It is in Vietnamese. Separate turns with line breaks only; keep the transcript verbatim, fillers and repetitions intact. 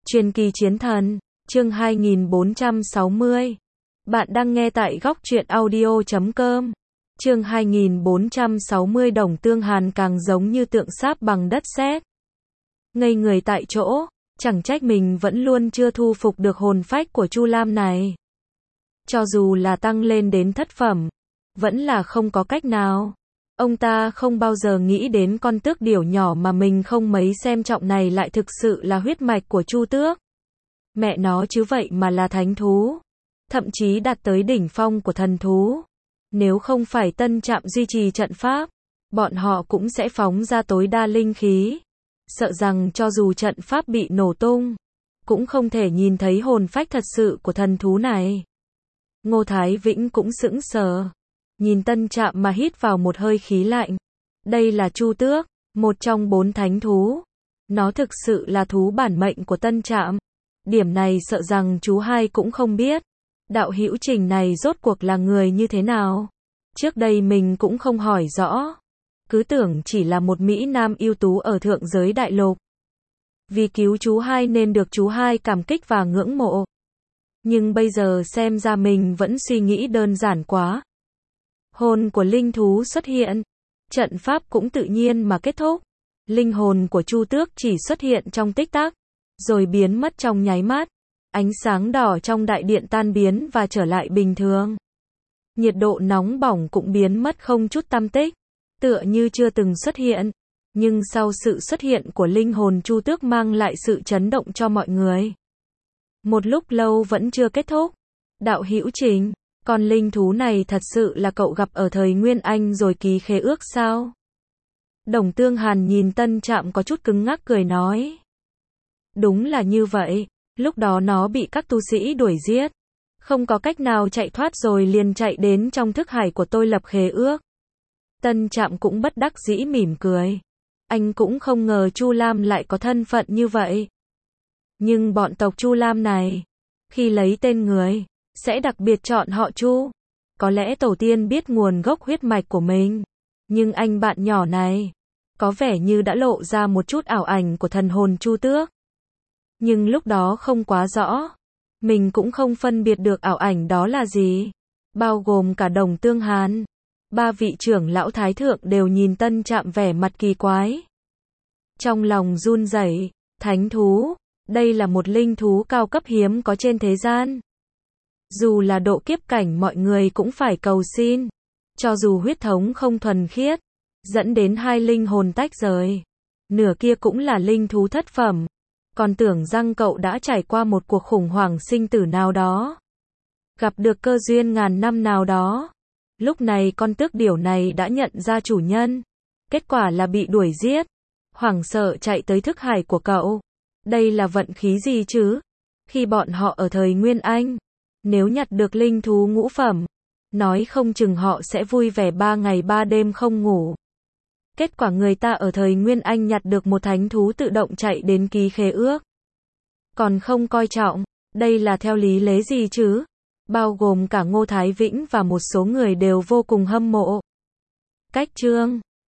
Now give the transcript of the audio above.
Truyền kỳ chiến thần, chương hai nghìn bốn trăm sáu mươi. Bạn đang nghe tại góc truyện audio chấm com. Chương hai nghìn bốn trăm sáu mươi. Đồng Tương Hàn càng giống như tượng sáp bằng đất sét. Ngây người tại chỗ, chẳng trách mình vẫn luôn chưa thu phục được hồn phách của Chu Lam này. Cho dù là tăng lên đến thất phẩm, vẫn là không có cách nào. Ông ta không bao giờ nghĩ đến con tước điểu nhỏ mà mình không mấy xem trọng này lại thực sự là huyết mạch của Chu Tước. Mẹ nó chứ vậy mà là thánh thú. Thậm chí đạt tới đỉnh phong của thần thú. Nếu không phải Tân Trạm duy trì trận pháp, bọn họ cũng sẽ phóng ra tối đa linh khí. Sợ rằng cho dù trận pháp bị nổ tung, cũng không thể nhìn thấy hồn phách thật sự của thần thú này. Ngô Thái Vĩnh cũng sững sờ. Nhìn Tân Trạm mà hít vào một hơi khí lạnh. Đây là Chu Tước, một trong bốn thánh thú. Nó thực sự là thú bản mệnh của Tân Trạm. Điểm này sợ rằng chú hai cũng không biết. Đạo hữu Trình này rốt cuộc là người như thế nào? Trước đây mình cũng không hỏi rõ. Cứ tưởng chỉ là một Mỹ Nam ưu tú ở thượng giới đại lục. Vì cứu chú hai nên được chú hai cảm kích và ngưỡng mộ. Nhưng bây giờ xem ra mình vẫn suy nghĩ đơn giản quá. Hồn của linh thú xuất hiện. Trận pháp cũng tự nhiên mà kết thúc. Linh hồn của Chu Tước chỉ xuất hiện trong tích tắc, rồi biến mất trong nháy mắt. Ánh sáng đỏ trong đại điện tan biến và trở lại bình thường. Nhiệt độ nóng bỏng cũng biến mất không chút tăm tích, tựa như chưa từng xuất hiện. Nhưng sau sự xuất hiện của linh hồn Chu Tước mang lại sự chấn động cho mọi người. Một lúc lâu vẫn chưa kết thúc. Đạo hữu Trình, con linh thú này thật sự là cậu gặp ở thời Nguyên Anh rồi ký khế ước sao? Đồng Tương Hàn nhìn Tân Trạm có chút cứng ngắc cười nói. Đúng là như vậy, lúc đó nó bị các tu sĩ đuổi giết. Không có cách nào chạy thoát rồi liền chạy đến trong thức hải của tôi lập khế ước. Tân Trạm cũng bất đắc dĩ mỉm cười. Anh cũng không ngờ Chu Lam lại có thân phận như vậy. Nhưng bọn tộc Chu Lam này, khi lấy tên người, sẽ đặc biệt chọn họ Chu. Có lẽ tổ tiên biết nguồn gốc huyết mạch của mình. Nhưng anh bạn nhỏ này, có vẻ như đã lộ ra một chút ảo ảnh của thần hồn Chu Tước. Nhưng lúc đó không quá rõ. Mình cũng không phân biệt được ảo ảnh đó là gì. Bao gồm cả Đồng Tương Hàn. Ba vị trưởng lão thái thượng đều nhìn Tân Trạm vẻ mặt kỳ quái. Trong lòng run rẩy, thánh thú, đây là một linh thú cao cấp hiếm có trên thế gian. Dù là độ kiếp cảnh mọi người cũng phải cầu xin. Cho dù huyết thống không thuần khiết, dẫn đến hai linh hồn tách rời. Nửa kia cũng là linh thú thất phẩm. Còn tưởng rằng cậu đã trải qua một cuộc khủng hoảng sinh tử nào đó. Gặp được cơ duyên ngàn năm nào đó. Lúc này con tước điểu này đã nhận ra chủ nhân. Kết quả là bị đuổi giết. Hoảng sợ chạy tới thức hải của cậu. Đây là vận khí gì chứ? Khi bọn họ ở thời Nguyên Anh, nếu nhặt được linh thú ngũ phẩm, nói không chừng họ sẽ vui vẻ ba ngày ba đêm không ngủ. Kết quả người ta ở thời Nguyên Anh nhặt được một thánh thú tự động chạy đến ký khế ước. Còn không coi trọng, đây là theo lý lẽ gì chứ? Bao gồm cả Ngô Thái Vĩnh và một số người đều vô cùng hâm mộ. Cách chương